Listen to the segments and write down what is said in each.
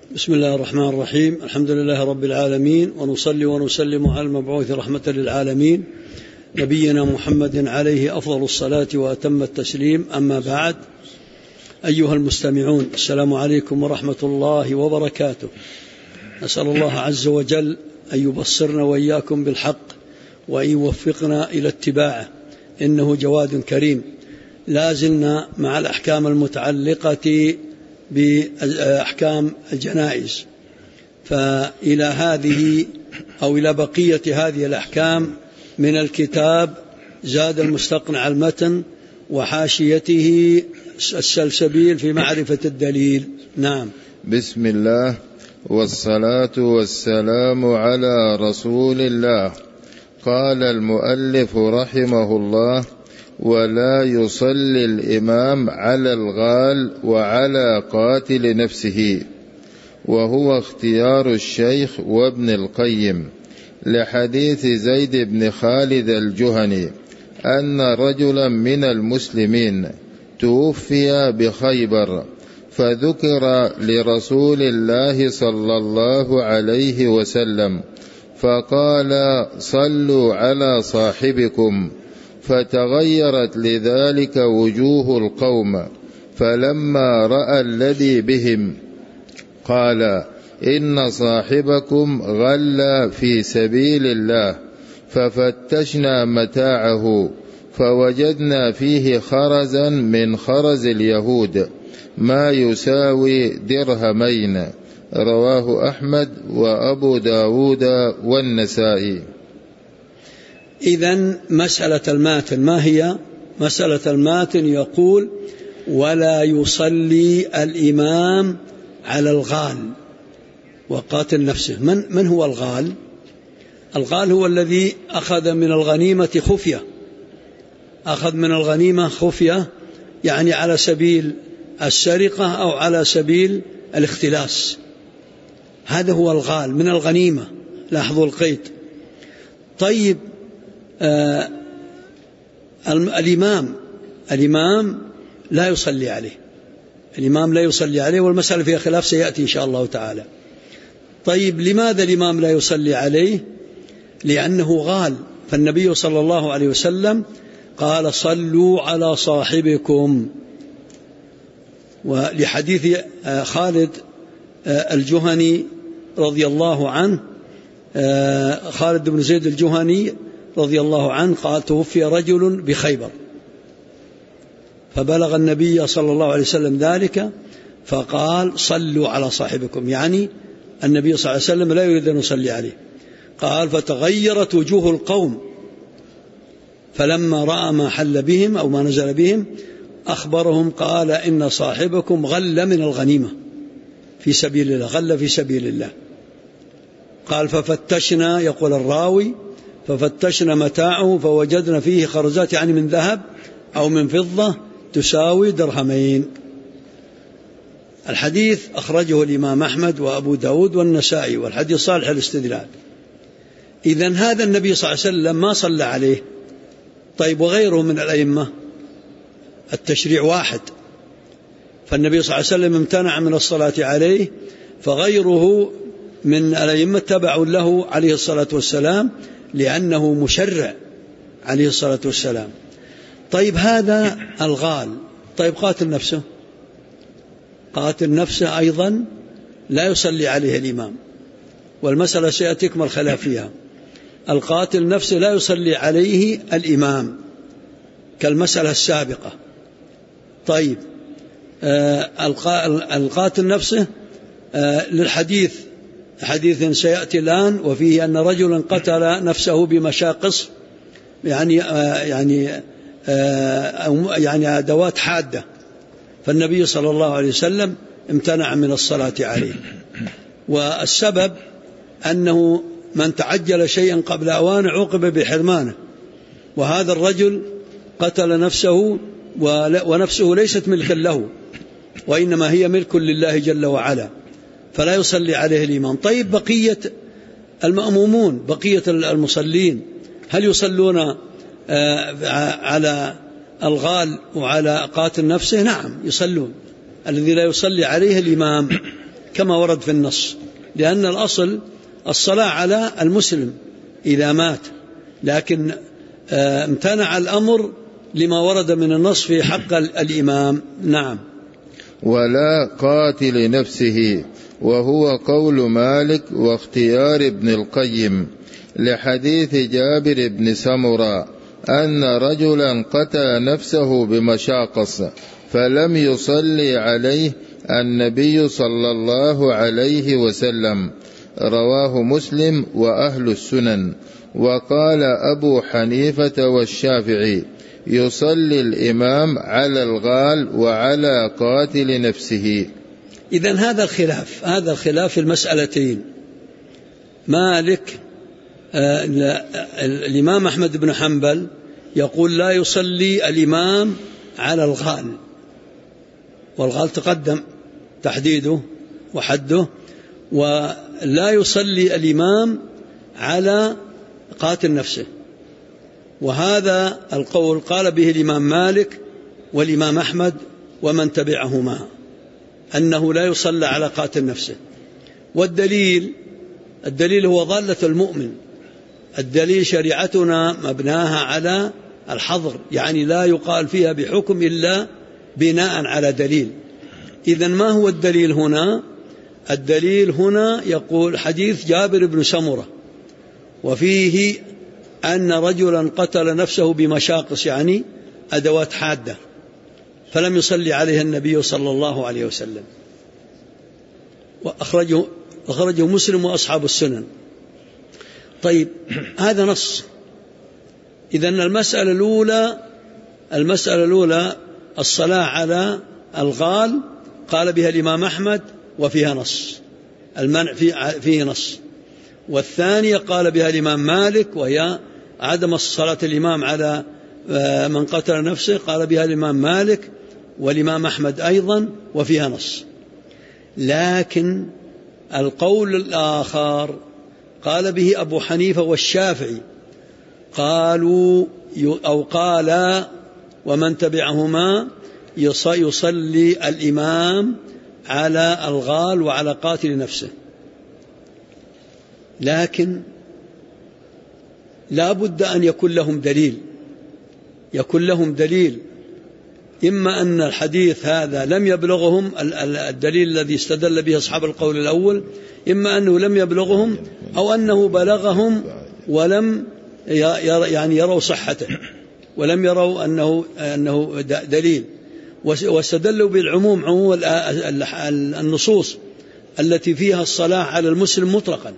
بسم الله الرحمن الرحيم. الحمد لله رب العالمين، ونصلي ونسلم على المبعوث رحمة للعالمين نبينا محمد عليه أفضل الصلاة وأتم التسليم. أما بعد، أيها المستمعون، السلام عليكم ورحمة الله وبركاته. أسأل الله عز وجل أن يبصرنا وإياكم بالحق وأن يوفقنا إلى اتباعه، إنه جواد كريم. لازلنا مع الأحكام المتعلقة بأحكام الجنائز، فإلى هذه أو إلى بقية هذه الأحكام من الكتاب زاد المستقنع المتن وحاشيته السلسبيل في معرفة الدليل. نعم. بسم الله والصلاة والسلام على رسول الله. قال المؤلف رحمه الله: ولا يصلي الإمام على الغال وعلى قاتل نفسه، وهو اختيار الشيخ وابن القيم لحديث زيد بن خالد الجهني أن رجلا من المسلمين توفي بخيبر، فذكر لرسول الله صلى الله عليه وسلم فقال: صلوا على صاحبكم، فتغيرت لذلك وجوه القوم، فلما رأى الذي بهم قال: إن صاحبكم غل في سبيل الله، ففتشنا متاعه فوجدنا فيه خرزا من خرز اليهود ما يساوي درهمين. رواه أحمد وأبو داود والنسائي. إذن مسألة الماتن ما هي؟ مسألة الماتن يقول: ولا يصلي الإمام على الغال وقاتل نفسه. من هو الغال؟ الغال هو الذي أخذ من الغنيمة خفية، أخذ من الغنيمة خفية، يعني على سبيل السرقة أو على سبيل الاختلاس. هذا هو الغال من الغنيمة، لاحظوا القيد. طيب، الإمام لا يصلي عليه، الإمام لا يصلي عليه، والمسألة فيها خلاف سيأتي إن شاء الله تعالى. طيب، لماذا الإمام لا يصلي عليه؟ لأنه غال، فالنبي صلى الله عليه وسلم قال: صلوا على صاحبكم. ولحديث خالد الجهني رضي الله عنه، خالد بن زيد الجهني رضي الله عنه قال: توفي رجل بخيبر، فبلغ النبي صلى الله عليه وسلم ذلك فقال: صلوا على صاحبكم، يعني النبي صلى الله عليه وسلم لا يريد أن يصلي عليه. قال: فتغيرت وجوه القوم، فلما رأى ما حل بهم أو ما نزل بهم أخبرهم قال: إن صاحبكم غل من الغنيمة في سبيل الله، غل في سبيل الله. قال: ففتشنا، يقول الراوي، ففتشنا متاعه فوجدنا فيه خرزات، يعني من ذهب أو من فضة تساوي درهمين. الحديث أخرجه الإمام أحمد وأبو داود والنسائي، والحديث صالح الاستدلال. إذن هذا النبي صلى الله عليه وسلم ما صلى عليه. طيب، وغيره من الأئمة؟ التشريع واحد، فالنبي صلى الله عليه وسلم امتنع من الصلاة عليه، فغيره من الأئمة تبع له عليه الصلاة والسلام، لأنه مشرع عليه الصلاة والسلام. طيب، هذا الغال. طيب، قاتل نفسه، قاتل نفسه أيضا لا يصلي عليه الإمام، والمسألة سيأتيكم الخلاف فيها. القاتل نفسه لا يصلي عليه الإمام كالمسألة السابقة. طيب، القاتل نفسه للحديث، حديث سيأتي الآن، وفيه أن رجلا قتل نفسه بمشاقص، يعني أدوات حادة، فالنبي صلى الله عليه وسلم امتنع من الصلاة عليه. والسبب أنه من تعجل شيئا قبل أوانه عوقب بحرمانه، وهذا الرجل قتل نفسه ونفسه ليست ملكا له، وإنما هي ملك لله جل وعلا، فلا يصلي عليه الإمام. طيب، بقية المأمومون، بقية المصلين، هل يصلون على الغال وعلى قاتل نفسه؟ نعم، يصلون. الذي لا يصلي عليه الإمام كما ورد في النص، لأن الأصل الصلاة على المسلم إذا مات، لكن امتنع الأمر لما ورد من النص في حق الإمام. نعم. ولا قاتل نفسه، وهو قول مالك واختيار ابن القيم، لحديث جابر بن سمرة أن رجلا قتل نفسه بمشاقص فلم يصلي عليه النبي صلى الله عليه وسلم، رواه مسلم وأهل السنن. وقال أبو حنيفة والشافعي: يصلي الإمام على الغال وعلى قاتل نفسه. إذن هذا الخلاف في المسألتين. مالك الإمام أحمد بن حنبل يقول لا يصلي الإمام على الغال، والغال تقدم تحديده وحده، ولا يصلي الإمام على قاتل نفسه. وهذا القول قال به الإمام مالك والإمام أحمد ومن تبعهما، أنه لا يصلى على قاتل نفسه. والدليل هو ضالة المؤمن. الدليل شريعتنا مبناها على الحظر، يعني لا يقال فيها بحكم إلا بناء على دليل. إذن ما هو الدليل هنا؟ الدليل هنا يقول حديث جابر بن سمرة، وفيه أن رجلا قتل نفسه بمشاقص، يعني أدوات حادة، فلم يصلي عليه النبي صلى الله عليه وسلم، وأخرجه مسلم وأصحاب السنن. طيب، هذا نص. إذن المسألة الأولى الصلاة على الغال قال بها الإمام أحمد وفيها نص، المنع فيه نص. والثانية قال بها الإمام مالك، وهي عدم الصلاة الإمام على من قتل نفسه، قال بها الإمام مالك والإمام أحمد أيضا وفيها نص. لكن القول الآخر قال به أبو حنيفة والشافعي، قالوا ومن تبعهما يصلي الإمام على الغال وعلى قاتل نفسه. لكن لا بد أن يكون لهم دليل، إما أن الحديث هذا لم يبلغهم الدليل الذي استدل به أصحاب القول الأول، إما أنه لم يبلغهم أو أنه بلغهم ولم يروا صحته، ولم يروا أنه دليل، واستدلوا بالعموم، عموم النصوص التي فيها الصلاة على المسلم مطلقا.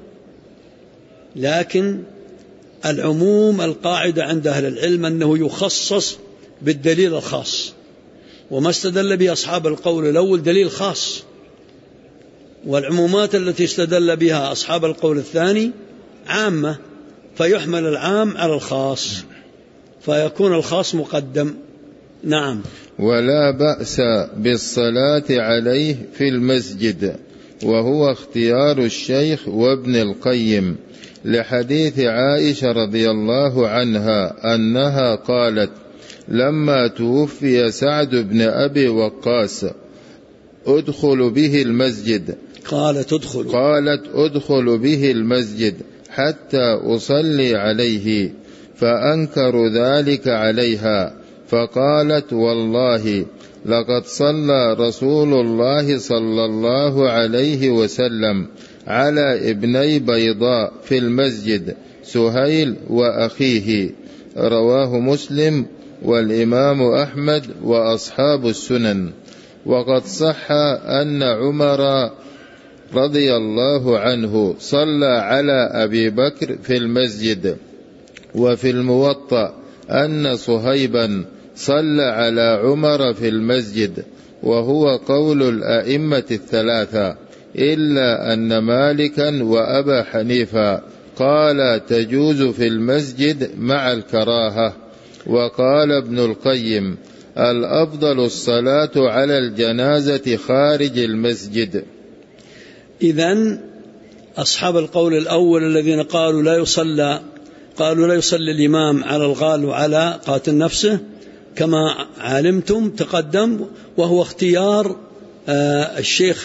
لكن العموم القاعدة عند أهل العلم أنه يخصص بالدليل الخاص، وما استدل به أصحاب القول الأول دليل خاص، والعمومات التي استدل بها أصحاب القول الثاني عامة، فيحمل العام على الخاص، فيكون الخاص مقدم. نعم. ولا بأس بالصلاة عليه في المسجد، وهو اختيار الشيخ وابن القيم، لحديث عائشة رضي الله عنها أنها قالت: لما توفي سعد بن أبي وقاص أدخل به المسجد، قالت أدخل به المسجد حتى أصلي عليه، فأنكر ذلك عليها، فقالت: والله لقد صلى رسول الله صلى الله عليه وسلم على ابني بيضاء في المسجد، سهيل وأخيه، رواه مسلم والإمام أحمد وأصحاب السنن. وقد صح أن عمر رضي الله عنه صلى على أبي بكر في المسجد. وفي الموطأ أن صهيبا صلى على عمر في المسجد، وهو قول الأئمة الثلاثة، إلا أن مالكا وأبا حنيفة قال تجوز في المسجد مع الكراهة. وقال ابن القيم: الأفضل الصلاة على الجنازة خارج المسجد. إذن أصحاب القول الأول الذين قالوا لا يصلي الإمام على الغال وعلى قاتل نفسه كما علمتم تقدم، وهو اختيار الشيخ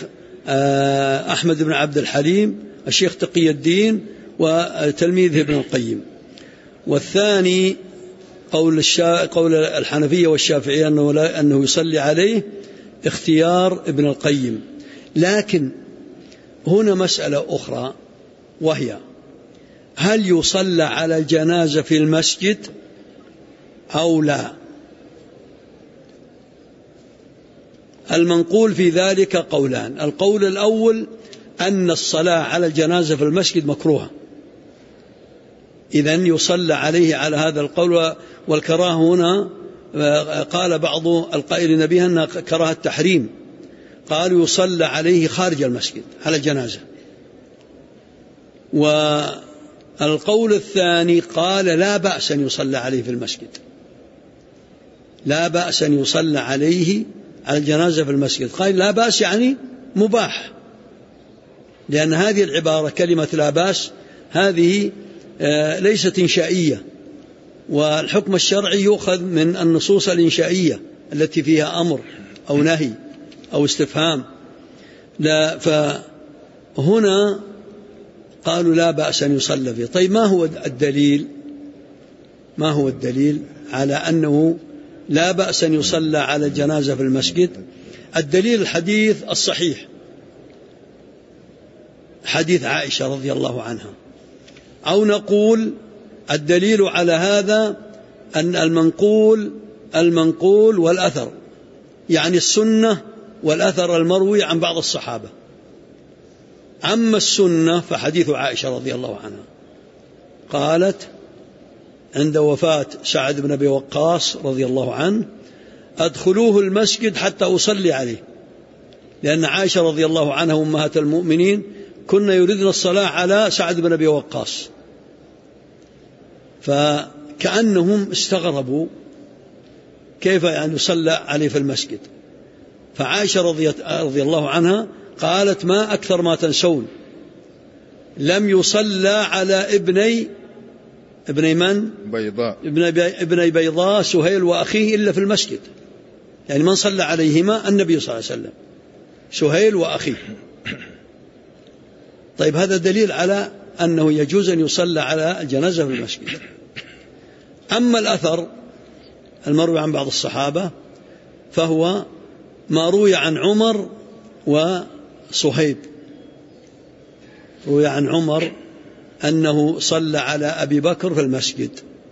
أحمد بن عبد الحليم الشيخ تقي الدين وتلميذه ابن القيم. والثاني قول الحنفية والشافعية أنه يصلي عليه اختيار ابن القيم. لكن هنا مسألة أخرى، وهي هل يصلى على الجنازة في المسجد أو لا؟ المنقول في ذلك قولان. القول الأول أن الصلاة على الجنازة في المسجد مكروهة، إذن يصلى عليه على هذا القول. والكراهة هنا قال بعض القائلين بها أنها كراهة تحريم، قالوا يصلى عليه خارج المسجد على الجنازة. والقول الثاني قال لا بأس أن يصلى عليه في المسجد، لا بأس أن يصلى عليه على الجنازة في المسجد. قال لا بأس يعني مباح، لأن هذه العبارة كلمة لا بأس هذه ليست إنشائية، والحكم الشرعي يؤخذ من النصوص الإنشائية التي فيها أمر أو نهي أو استفهام. لا، فهنا قالوا لا بأس أن يصلى فيه. طيب ما هو الدليل؟ ما هو الدليل على أنه لا بأس أن يصلى على الجنازة في المسجد؟ الدليل الحديث الصحيح، حديث عائشة رضي الله عنها. أو نقول الدليل على هذا أن المنقول والأثر، يعني السنة والأثر المروي عن بعض الصحابة. أما السنة فحديث عائشة رضي الله عنها قالت عند وفاة سعد بن أبي وقاص رضي الله عنه: أدخلوه المسجد حتى أصلي عليه، لأن عائشة رضي الله عنها أمهات المؤمنين كنا يريدن الصلاة على سعد بن أبي وقاص، فكأنهم استغربوا كيف يعني يصلى عليه في المسجد. فعائشة رضي الله عنها قالت: ما أكثر ما تنسون، لم يصلى على ابني من؟ ابني بيضاء سهيل وأخيه إلا في المسجد، يعني من صلى عليهما النبي صلى الله عليه وسلم، سهيل وأخيه. طيب هذا دليل على أنه يجوز أن يصلى على الجنازة في المسجد. أما الأثر المروي عن بعض الصحابة فهو ما روي عن عمر وصهيب. روي عن عمر أنه صلى على أبي بكر في المسجد،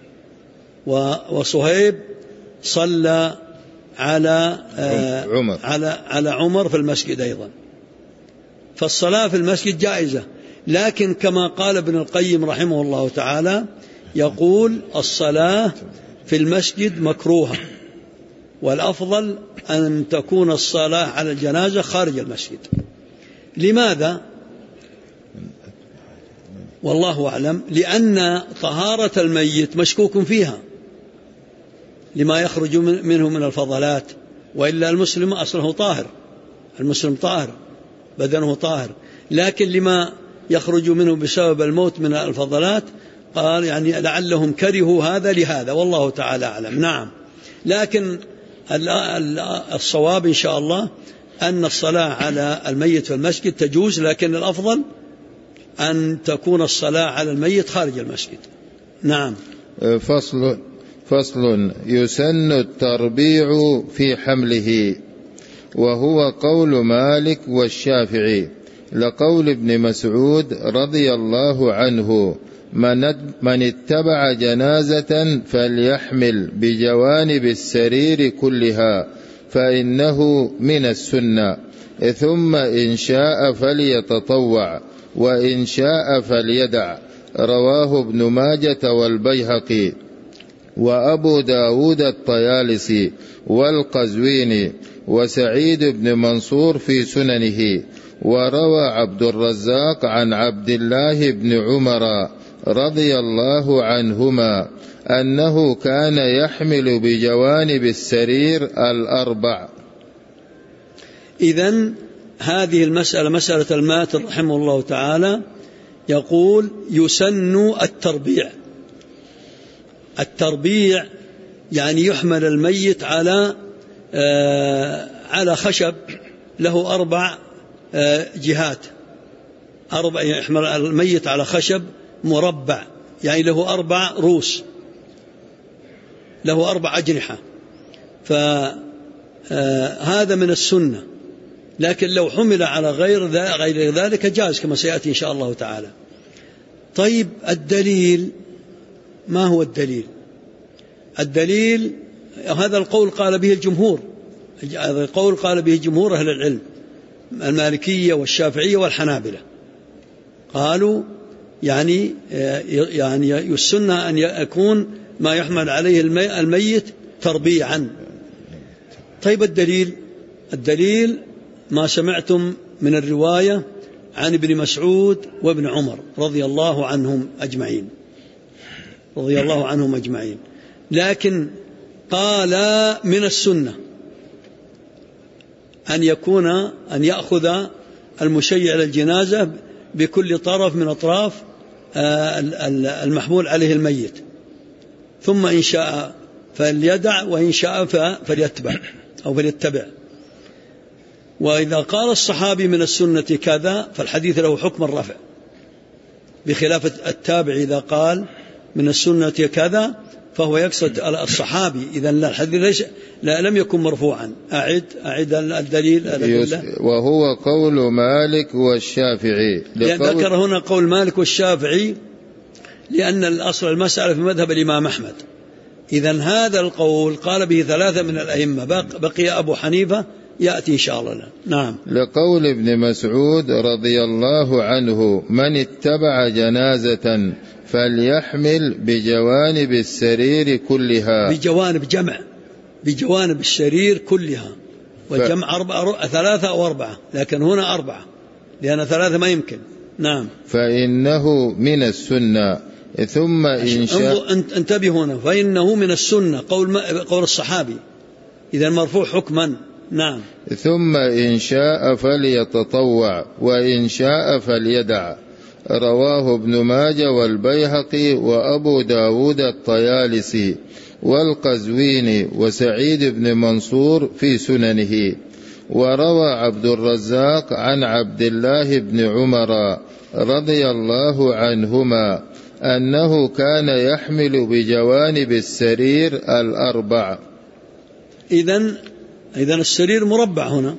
وصهيب صلى على عمر في المسجد أيضا. فالصلاة في المسجد جائزة، لكن كما قال ابن القيم رحمه الله تعالى يقول: الصلاة في المسجد مكروهة، والأفضل أن تكون الصلاة على الجنازة خارج المسجد. لماذا؟ والله أعلم، لأن طهارة الميت مشكوك فيها لما يخرج منه من الفضلات، وإلا المسلم أصله طاهر، المسلم طاهر بدنه طاهر، لكن لما يخرج منه بسبب الموت من الفضلات قال يعني لعلهم كرهوا هذا لهذا، والله تعالى أعلم. نعم، لكن الصواب إن شاء الله أن الصلاة على الميت في المسجد تجوز، لكن الأفضل أن تكون الصلاة على الميت خارج المسجد. نعم. فصل يسن التربيع في حمله، وهو قول مالك والشافعي، لقول ابن مسعود رضي الله عنه: من اتبع جنازة فليحمل بجوانب السرير كلها فإنه من السنة، ثم إن شاء فليتطوع وإن شاء فليدع. رواه ابن ماجة والبيهقي وأبو داود الطيالسي والقزويني وسعيد بن منصور في سننه. وروى عبد الرزاق عن عبد الله بن عمر رضي الله عنهما أنه كان يحمل بجوانب السرير الأربع. إذن هذه المسألة مسألة الماتر رحمه الله تعالى يقول يسن التربيع يعني يحمل الميت على خشب له 4 جهات، يحمل الميت على خشب مربع، يعني له 4 رؤوس، له 4 أجنحة، فهذا من السنة. لكن لو حمل على غير ذلك جاز كما سيأتي إن شاء الله تعالى. طيب الدليل، ما هو الدليل؟ الدليل هذا القول قال به الجمهور، هذا القول قال به جمهور أهل العلم، المالكية والشافعية والحنابلة، قالوا يعني السنة أن يكون ما يحمل عليه الميت تربيعا. طيب الدليل ما سمعتم من الرواية عن ابن مسعود وابن عمر رضي الله عنهم أجمعين، لكن قال من السنة أن يأخذ المشيع للجنازة بكل طرف من أطراف المحمول عليه الميت، ثم إن شاء فليدع وإن شاء فليتبع. وإذا قال الصحابي من السنة كذا فالحديث له حكم الرفع، بخلاف التابع إذا قال من السنة كذا فهو يقصد الصحابي، إذن الحديث لم يكن مرفوعا. أعد الدليل. وهو قول مالك والشافعي، لأن ذكر هنا قول مالك والشافعي لأن الأصل المسألة في مذهب الإمام أحمد. إذن هذا القول قال به 3 من الأئمة، بقي أبو حنيفة يأتي إن شاء الله. نعم. لقول ابن مسعود رضي الله عنه: من اتبع جنازة فليحمل بجوانب السرير كلها. بجوانب السرير كلها، والجمع 3 أو 4، لكن هنا 4 لأن 3 ما يمكن. نعم. فإنه من السنة. ثم إن شاء، انتبه هنا، فإنه من السنة قول الصحابي، إذا مرفوع حكما. نعم. ثم إن شاء فليتطوع وإن شاء فليدع. رواه ابن ماجه والبيهقي وأبو داود الطيالسي والقزويني وسعيد بن منصور في سننه. وروى عبد الرزاق عن عبد الله بن عمر رضي الله عنهما أنه كان يحمل بجوانب السرير 4. إذن السرير مربع هنا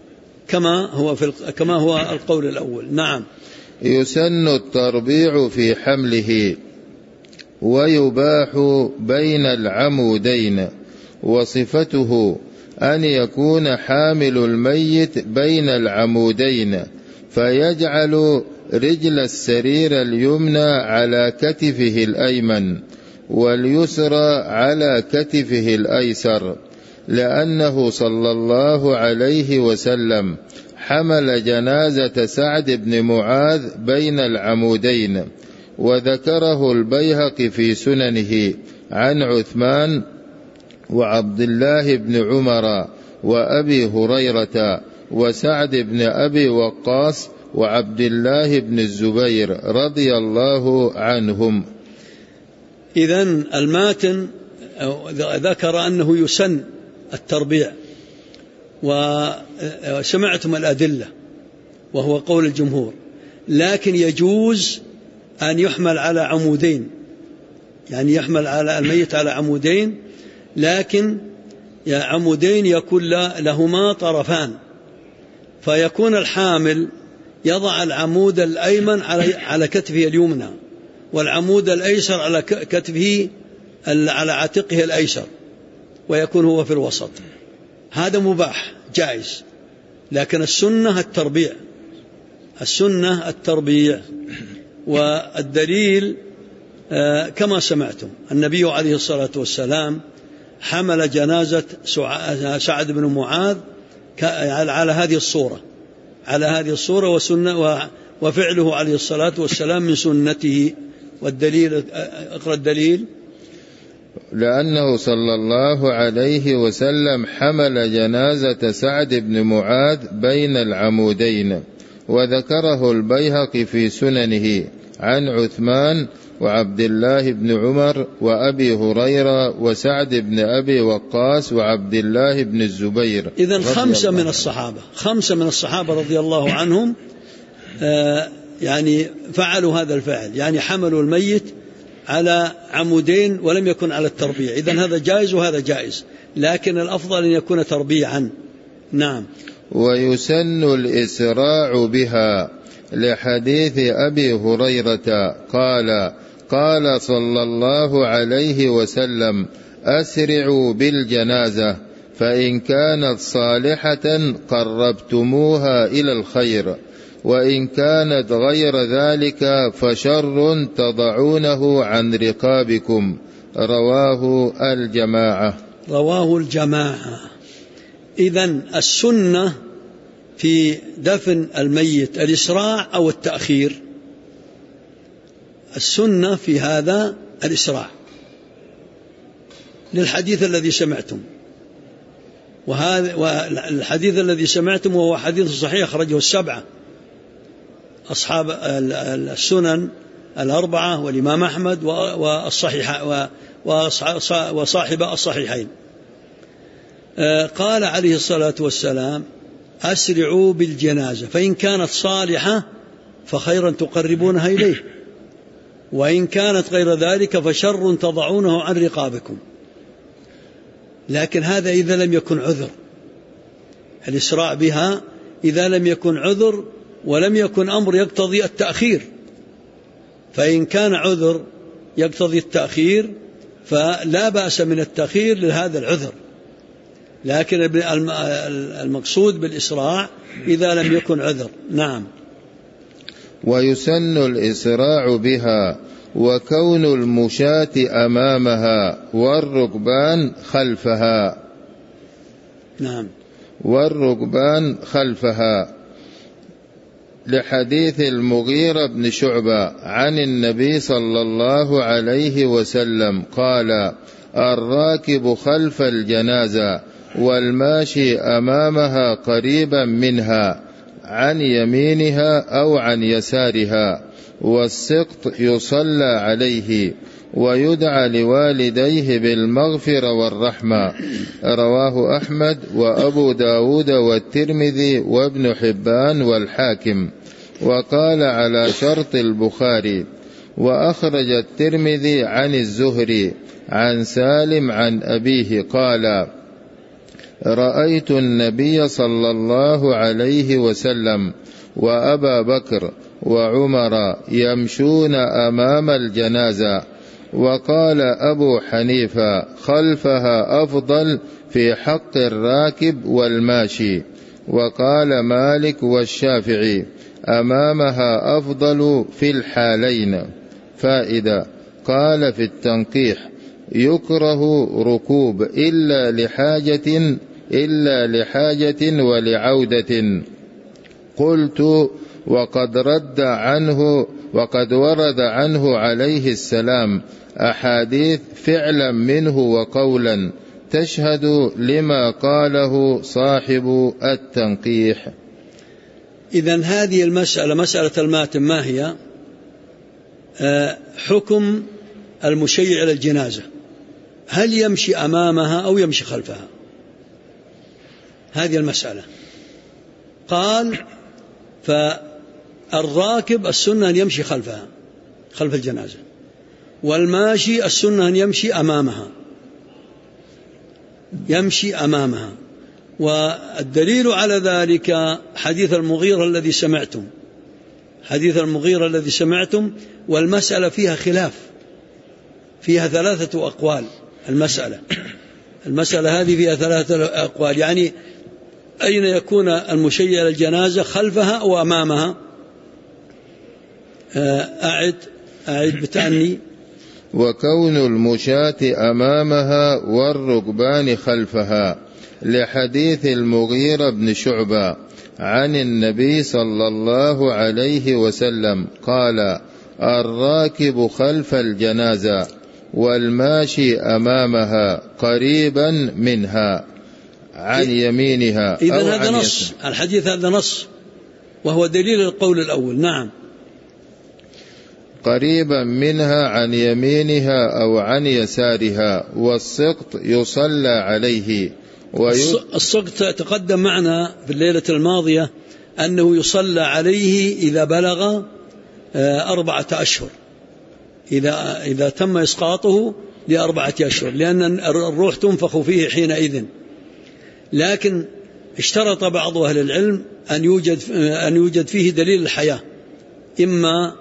كما هو القول الأول. نعم. يسن التربيع في حمله، ويباح بين العمودين، وصفته أن يكون حامل الميت بين العمودين، فيجعل رجل السرير اليمنى على كتفه الأيمن واليسرى على كتفه الأيسر، لأنه صلى الله عليه وسلم حمل جنازة سعد بن معاذ بين العمودين. وذكره البيهقي في سننه عن عثمان وعبد الله بن عمر وأبي هريرة وسعد بن أبي وقاص وعبد الله بن الزبير رضي الله عنهم. إذن الماتن ذكر أنه يسن التربيع، وسمعتم الأدلة وهو قول الجمهور، لكن يجوز أن يحمل على عمودين، يعني يحمل على الميت على عمودين، لكن عمودين يكون لهما طرفان، فيكون الحامل يضع العمود الأيمن على كتفه اليمنى، والعمود الأيسر على كتفه على عاتقه الأيسر، ويكون هو في الوسط. هذا مباح جائز، لكن السنة التربيع. والدليل كما سمعتم، النبي عليه الصلاة والسلام حمل جنازة سعد بن معاذ على هذه الصورة وسنة، وفعله عليه الصلاة والسلام من سنته. والدليل، اقرأ الدليل. لأنه صلى الله عليه وسلم حمل جنازة سعد بن معاذ بين العمودين. وذكره البيهقي في سننه عن عثمان وعبد الله بن عمر وأبي هريرة وسعد بن أبي وقاص وعبد الله بن الزبير. إذن 5 من الصحابة، 5 من الصحابة رضي الله عنهم يعني فعلوا هذا الفعل، يعني حملوا الميت على عمودين ولم يكن على التربيع. إذن هذا جائز وهذا جائز، لكن الأفضل أن يكون تربيعا. نعم. ويسن الإسراع بها لحديث أبي هريرة قال قال صلى الله عليه وسلم أسرعوا بالجنازة فإن كانت صالحة قربتموها إلى الخير وإن كانت غير ذلك فشر تضعونه عن رقابكم. رواه الجماعة. رواه الجماعة. إذن السنة في دفن الميت الإسراع أو التأخير؟ السنة في هذا الإسراع للحديث الذي سمعتم، والحديث الذي سمعتم وهو حديث صحيح أخرجه 7 أصحاب السنن 4 والإمام أحمد وصاحب الصحيحين. قال عليه الصلاة والسلام أسرعوا بالجنازة فإن كانت صالحة فخيرا تقربونها إليه وإن كانت غير ذلك فشر تضعونه عن رقابكم. لكن هذا إذا لم يكن عذر، الإسراع بها إذا لم يكن عذر ولم يكن أمر يقتضي التأخير. فإن كان عذر يقتضي التأخير فلا بأس من التأخير لهذا العذر، لكن المقصود بالإسراع إذا لم يكن عذر. نعم. ويسن الإسراع بها وكون المشاة أمامها والركبان خلفها. نعم. والركبان خلفها لحديث المغيرة بن شعبة عن النبي صلى الله عليه وسلم قال الراكب خلف الجنازة والماشي أمامها قريبا منها عن يمينها أو عن يسارها، والسقط يصلى عليه ويدعى لوالديه بالمغفرة والرحمة. رواه أحمد وأبو داود والترمذي وابن حبان والحاكم، وقال على شرط البخاري. وأخرج الترمذي عن الزهري عن سالم عن أبيه قال رأيت النبي صلى الله عليه وسلم وأبا بكر وعمر يمشون أمام الجنازة. وقال أبو حنيفة خلفها أفضل في حق الراكب والماشي. وقال مالك والشافعي أمامها أفضل في الحالين. فائدة. قال في التنقيح يكره ركوب إلا لحاجة ولعودة. قلت وقد ورد عنه عليه السلام أحاديث فعلا منه وقولا تشهد لما قاله صاحب التنقيح. إذن هذه المسألة مسألة الماتم ما هي؟ حكم المشيع إلى الجنازة، هل يمشي أمامها أو يمشي خلفها؟ هذه المسألة. قال فالراكب السنة أن يمشي خلفها، خلف الجنازة، والماشي السنة أن يمشي أمامها. والدليل على ذلك حديث المغيرة الذي سمعتم، والمسألة فيها خلاف، فيها 3 أقوال. المسألة هذه فيها 3 أقوال، يعني أين يكون المشيع للجنازة، خلفها أو أمامها؟ أعد بتأني. وكون المشاة أمامها والركبان خلفها لحديث المغيرة بن شعبة عن النبي صلى الله عليه وسلم قال الراكب خلف الجنازة والماشي أمامها قريبا منها عن يمينها. إذن هذا نص، الحديث هذا نص، وهو دليل القول الأول. نعم. قريبا منها عن يمينها أو عن يسارها، والسقط يصلى عليه. السقط تقدم معنا في الليلة الماضية أنه يصلى عليه إذا بلغ 4 أشهر، إذا تم إسقاطه ل4 أشهر، لأن الروح تنفخ فيه حينئذ. لكن اشترط بعض أهل العلم أن يوجد فيه دليل الحياة، إما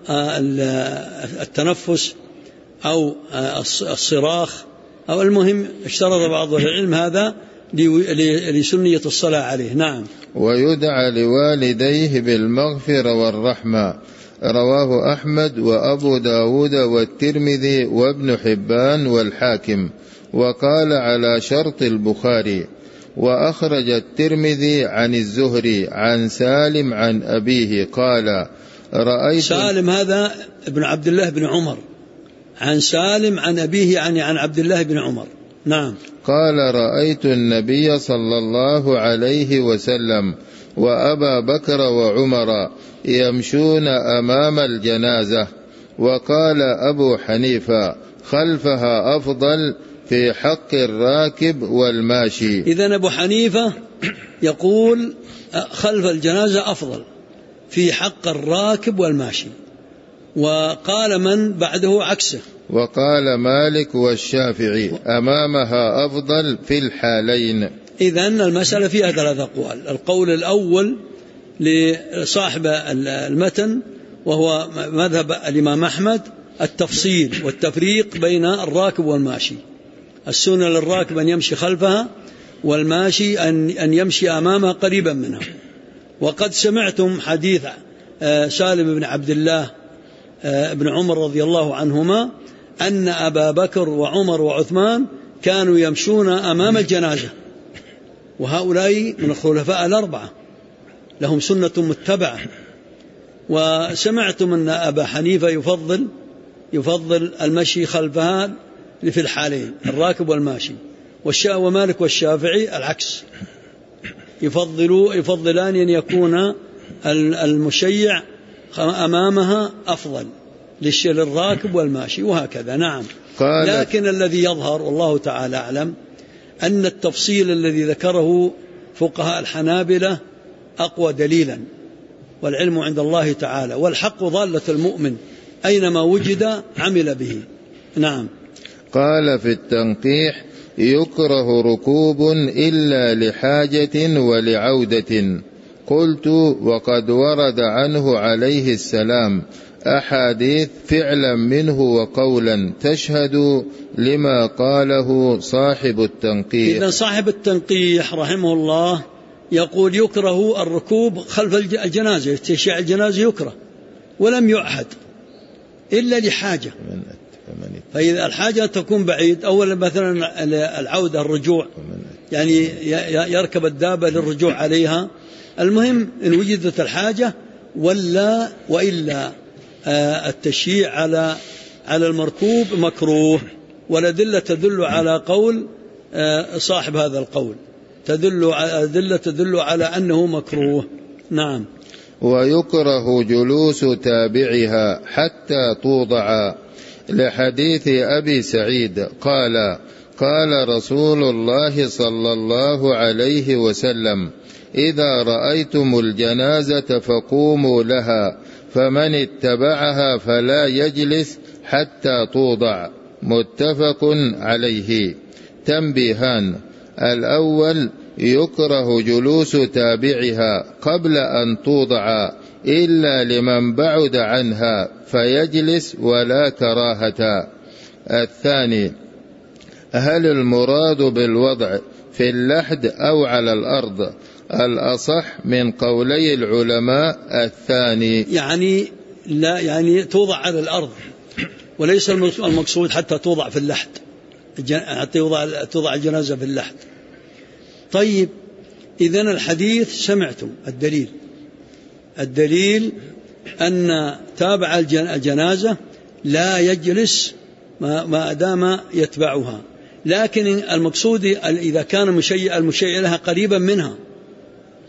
التنفس أو الصراخ، أو المهم اشترط بعض أهل العلم هذا لسنية الصلاة عليه. نعم. ويدعى لوالديه بالمغفرة والرحمة. رواه أحمد وأبو داود والترمذي وابن حبان والحاكم، وقال على شرط البخاري. وأخرج الترمذي عن الزهري عن سالم عن أبيه قال: رأيت سالم هذا ابن عبد الله بن عمر، عن سالم عن أبيه يعني عن عبد الله بن عمر. نعم. قال: رأيت النبي صلى الله عليه وسلم وأبا بكر وعمر يمشون أمام الجنازة. وقال أبو حنيفة: خلفها أفضل في حق الراكب والماشي. إذن أبو حنيفة يقول خلف الجنازة أفضل في حق الراكب والماشي، وقال من بعده عكسه. وقال مالك والشافعي: أمامها أفضل في الحالين. إذن المسألة فيها 3 أقوال. القول الأول لصاحب المتن وهو مذهب الإمام أحمد التفصيل والتفريق بين الراكب والماشي. السنة للراكب أن يمشي خلفها، والماشي أن يمشي أمامها قريبا منها. وقد سمعتم حديث سالم بن عبد الله بن عمر رضي الله عنهما أن أبا بكر وعمر وعثمان كانوا يمشون أمام الجنازة، وهؤلاء من الخلفاء ال4 لهم سنة متبعة. وسمعتم أن أبا حنيفة يفضل المشي خلفها في الحالين، الراكب والماشي. ومالك والشافعي العكس، يفضلان أن يكون المشيع أمامها أفضل للراكب والماشي، وهكذا. نعم. لكن الذي يظهر والله تعالى أعلم أن التفصيل الذي ذكره فقهاء الحنابلة أقوى دليلا، والعلم عند الله تعالى، والحق ضالة المؤمن أينما وجد عمل به. نعم. قال في التنقيح: يكره ركوب إلا لحاجة ولعودة. قلت: وقد ورد عنه عليه السلام أحاديث فعلا منه وقولا تشهد لما قاله صاحب التنقيح. إذن صاحب التنقيح رحمه الله يقول يكره الركوب خلف الجنازة، تشيع الجنازة يكره، ولم يعهد إلا لحاجة. فإذا الحاجة تكون بعيد، أولا مثلا العودة الرجوع، يعني يركب الدابة للرجوع عليها. المهم إن وجدت الحاجة، وإلا التشييع على المركوب مكروه. والأدلة تدل على قول صاحب هذا القول، تدل على أنه مكروه. نعم. ويكره جلوس تابعها حتى توضع، لحديث أبي سعيد قال: قال رسول الله صلى الله عليه وسلم: إذا رأيتم الجنازة فقوموا لها، فمن اتبعها فلا يجلس حتى توضع. متفق عليه. تنبيهان: الأول: يكره جلوس تابعها قبل أن توضع إلا لمن بعد عنها فيجلس ولا كراهة. الثاني: هل المراد بالوضع في اللحد أو على الأرض؟ الأصح من قولي العلماء الثاني، يعني توضع على الأرض، وليس المقصود حتى توضع في اللحد، حتى توضع الجنازة في اللحد. طيب، إذن الحديث سمعتم الدليل أن تابع الجنازة لا يجلس ما دام يتبعها، لكن المقصود إذا كان المشيع لها قريبا منها.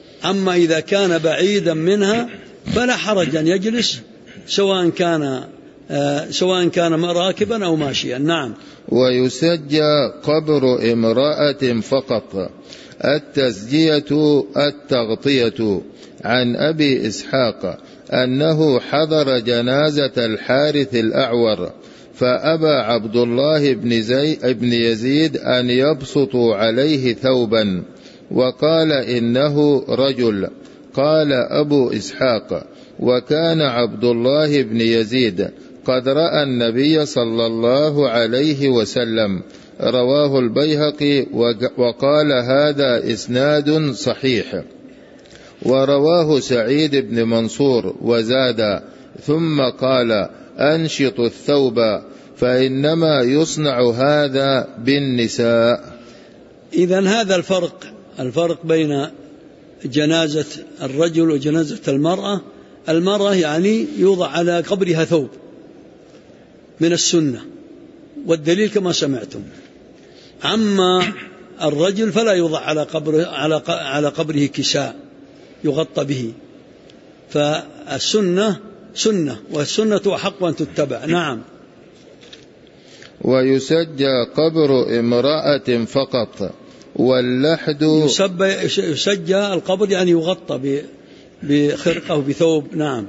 أما إذا كان بعيدا منها فلا حرج أن يجلس، سواء كان سواء كان راكبا أو ماشيا. نعم. ويسجى قبر امرأة فقط. التسجية التغطية. عن أبي إسحاق أنه حضر جنازة الحارث الأعور فأبى عبد الله بن يزيد أن يبسطوا عليه ثوبا وقال إنه رجل. قال أبو إسحاق وكان عبد الله بن يزيد قد رأى النبي صلى الله عليه وسلم. رواه البيهقي وقال هذا إسناد صحيح. ورواه سعيد بن منصور وزاد ثم قال أنشط الثوب فإنما يصنع هذا بالنساء. إذن هذا الفرق بين جنازة الرجل وجنازة المرأة. المرأة يعني يوضع على قبرها ثوب من السنة والدليل كما سمعتم. أما الرجل فلا يوضع على قبره كساء يغطى به. فالسنة سنة والسنة أحق أن تتبع. نعم. ويسجى قبر امرأة فقط. واللحد يسجى القبر يعني يغطى بخرقة وبثوب. نعم.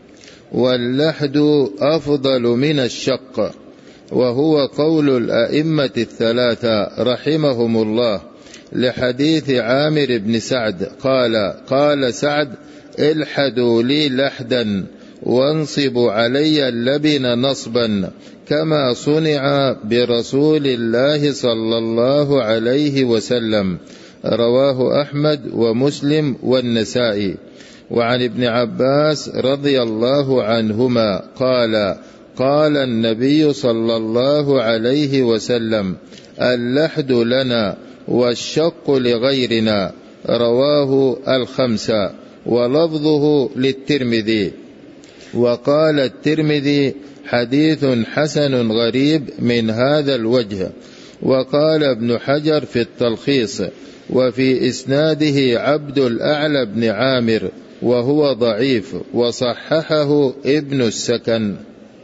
واللحد أفضل من الشق وهو قول الأئمة الثلاثة رحمهم الله لحديث عامر بن سعد قال سعد الحدوا لي لحدا وانصبوا علي اللبن نصبا كما صنع برسول الله صلى الله عليه وسلم. رواه أحمد ومسلم والنسائي. وعن ابن عباس رضي الله عنهما قال النبي صلى الله عليه وسلم اللحد لنا والشق لغيرنا. رواه الخمسة ولفظه للترمذي. وقال الترمذي حديث حسن غريب من هذا الوجه. وقال ابن حجر في التلخيص وفي إسناده عبد الأعلى بن عامر وهو ضعيف وصححه ابن السكن.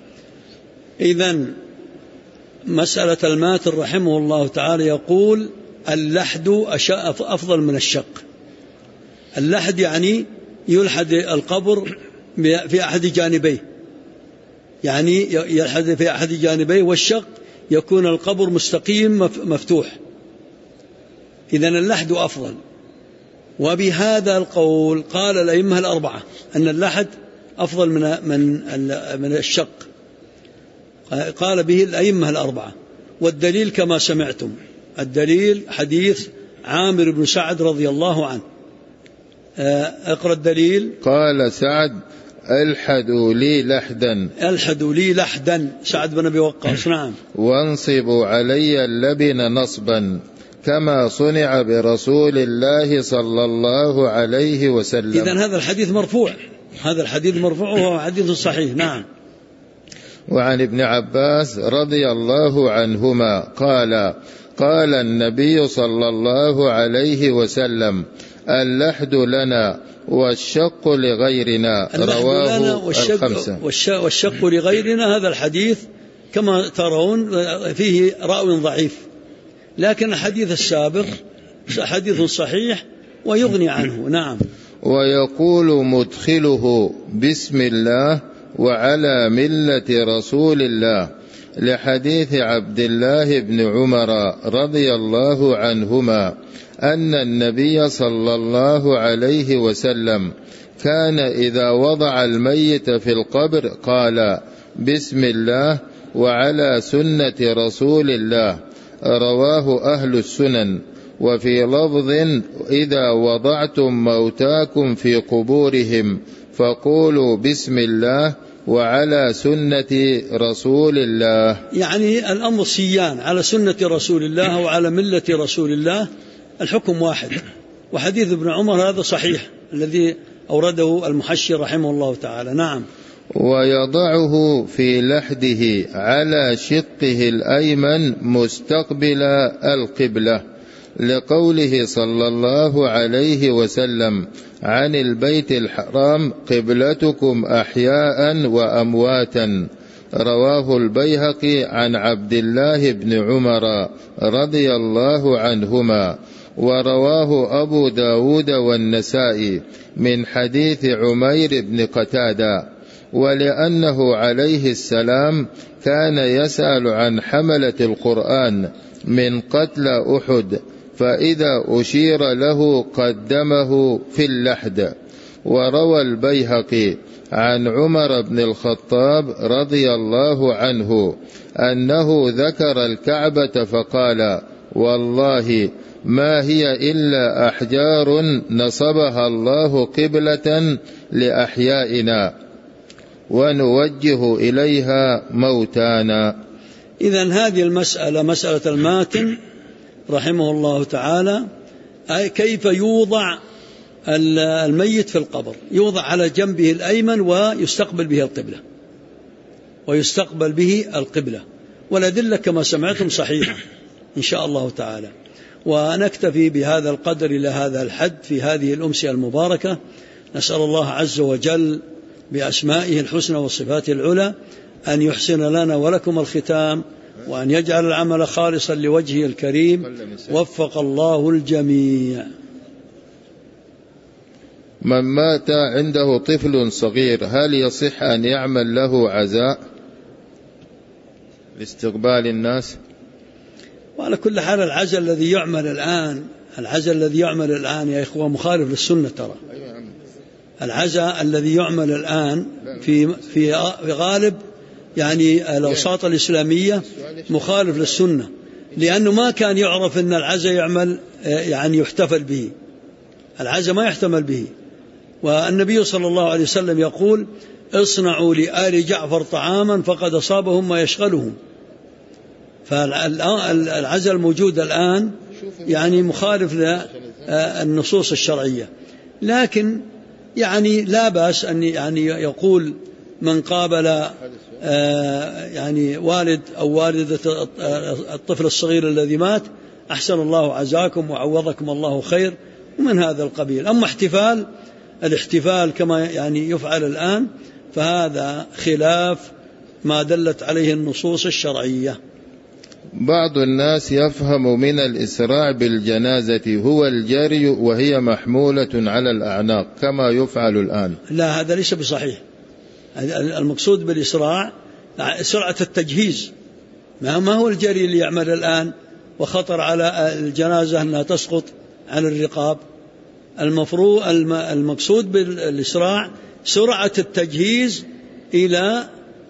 إذن مسألة الماتر رحمه الله تعالى يقول اللحد أفضل من الشق. اللحد يعني يلحد القبر في أحد جانبيه، يعني يلحد في أحد جانبيه، والشق يكون القبر مستقيم مفتوح. إذن اللحد أفضل. وبهذا القول قال الأئمة الأربعة أن اللحد أفضل من الشق، قال به الأئمة الأربعة. والدليل كما سمعتم، الدليل حديث عامر بن سعد رضي الله عنه. اقرأ الدليل. قال سعد الحدوا لي لحدا سعد بن أبي وقاص. نعم. وانصبوا علي اللبن نصبا كما صنع برسول الله صلى الله عليه وسلم. إذن هذا الحديث مرفوع وهو حديث صحيح. نعم. وعن ابن عباس رضي الله عنهما قال النبي صلى الله عليه وسلم اللحد لنا والشق لغيرنا. رواه الخمسة. والشق لغيرنا هذا الحديث كما ترون فيه راوي ضعيف، لكن الحديث السابق حديث صحيح ويغني عنه. نعم. ويقول مدخله بسم الله وعلى ملة رسول الله لحديث عبد الله بن عمر رضي الله عنهما أن النبي صلى الله عليه وسلم كان إذا وضع الميت في القبر قال بسم الله وعلى سنة رسول الله. رواه أهل السنن. وفي لفظ إذا وضعتم موتاكم في قبورهم فقولوا بسم الله وعلى سنة رسول الله. يعني الأمر سيان على سنة رسول الله وعلى ملة رسول الله، الحكم واحد. وحديث ابن عمر هذا صحيح الذي أورده المحشي رحمه الله تعالى. نعم. ويضعه في لحده على شقه الأيمن مستقبل القبلة لقوله صلى الله عليه وسلم عن البيت الحرام قبلتكم أحياء وأمواتا. رواه البيهقي عن عبد الله بن عمر رضي الله عنهما، ورواه أبو داود والنسائي من حديث عمير بن قتادة. ولأنه عليه السلام كان يسأل عن حملة القرآن من قتل أحد، فإذا أشير له قدمه في اللحد. وروى البيهقي عن عمر بن الخطاب رضي الله عنه أنه ذكر الكعبة فقال: والله ما هي إلا أحجار نصبها الله قبلة لأحيائنا ونوجه إليها موتانا. إذن هذه المسألة مسألة الماتن رحمه الله تعالى، أي كيف يوضع الميت في القبر. يوضع على جنبه الأيمن ويستقبل به القبلة، والأدلة كما سمعتم صحيحة إن شاء الله تعالى. ونكتفي بهذا القدر إلى هذا الحد في هذه الأمسية المباركة. نسأل الله عز وجل بأسمائه الحسنى وصفاته العلى أن يحسن لنا ولكم الختام، وأن يجعل العمل خالصا لوجهه الكريم. وفق الله الجميع. من مات عنده طفل صغير هل يصح أن يعمل له عزاء لاستقبال الناس؟ وعلى كل حال العزاء الذي يعمل الآن يا إخوة مخالف للسنة. ترى العزاء الذي يعمل الآن في غالب يعني الأوساط الإسلامية مخالف للسنة، لأنه ما كان يعرف أن العزاء يعمل يعني يحتفل به. العزاء ما يحتمل به. والنبي صلى الله عليه وسلم يقول: اصنعوا لآل جعفر طعاما فقد أصابهم ما يشغلهم. فالعزاء الموجود الآن يعني مخالف للنصوص الشرعية. لكن يعني لا بأس أن يعني يقول من قابل يعني والد أو والدة الطفل الصغير الذي مات: أحسن الله عزاكم وعوضكم الله خير، ومن هذا القبيل. أما الاحتفال كما يعني يفعل الآن فهذا خلاف ما دلت عليه النصوص الشرعية. بعض الناس يفهم من الإسراع بالجنازة هو الجري وهي محمولة على الأعناق كما يفعل الآن. لا، هذا ليس بصحيح. المقصود بالإسراع سرعة التجهيز، ما هو الجري اللي يعمل الآن وخطر على الجنازة أنها تسقط على الرقاب. المقصود بالإسراع سرعة التجهيز إلى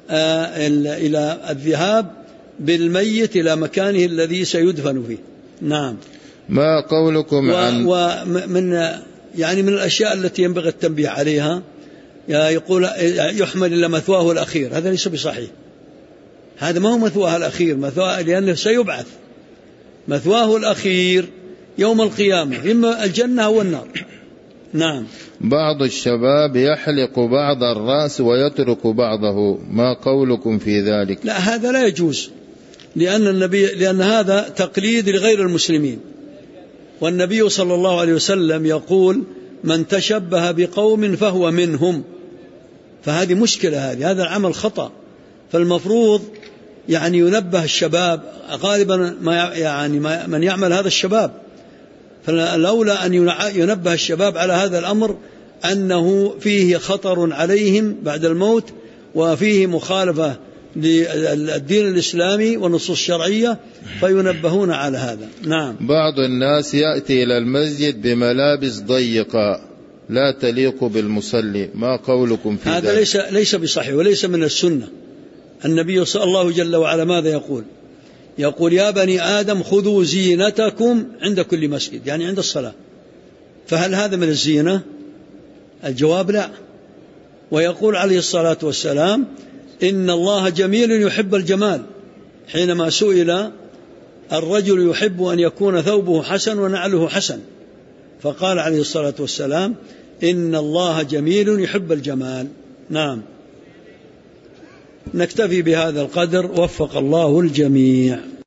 الذهاب بالميت إلى مكانه الذي سيدفن فيه. نعم. ما قولكم عن من الأشياء التي ينبغي التنبيه عليها يقول يحمل إلى مثواه الأخير. هذا ليس بصحيح. هذا ما هو مثواه الأخير، لأنه سيبعث. مثواه الأخير يوم القيامة إما الجنة أو النار. نعم. بعض الشباب يحلق بعض الرأس ويترك بعضه، ما قولكم في ذلك؟ لا، هذا لا يجوز، لأن هذا تقليد لغير المسلمين. والنبي صلى الله عليه وسلم يقول: من تشبه بقوم فهو منهم. فهذه مشكلة، هذا العمل خطأ. فالمفروض يعني ينبه الشباب، غالبا من يعمل هذا الشباب، فالأولى أن ينبه الشباب على هذا الأمر، أنه فيه خطر عليهم بعد الموت، وفيه مخالفة للدين الإسلامي والنصوص الشرعية، فينبهون على هذا. نعم. بعض الناس يأتي إلى المسجد بملابس ضيقة لا تليق بالمصلي، ما قولكم في ذلك؟ هذا ليس بصحيح وليس من السنة. النبي صلى الله جل وعلا ماذا يقول: يا بني آدم خذوا زينتكم عند كل مسجد، يعني عند الصلاة. فهل هذا من الزينة؟ الجواب لا. ويقول عليه الصلاة والسلام: إن الله جميل يحب الجمال، حينما سئل الرجل يحب أن يكون ثوبه حسن ونعله حسن، فقال عليه الصلاة والسلام: إن الله جميل يحب الجمال. نعم. نكتفي بهذا القدر، وفق الله الجميع.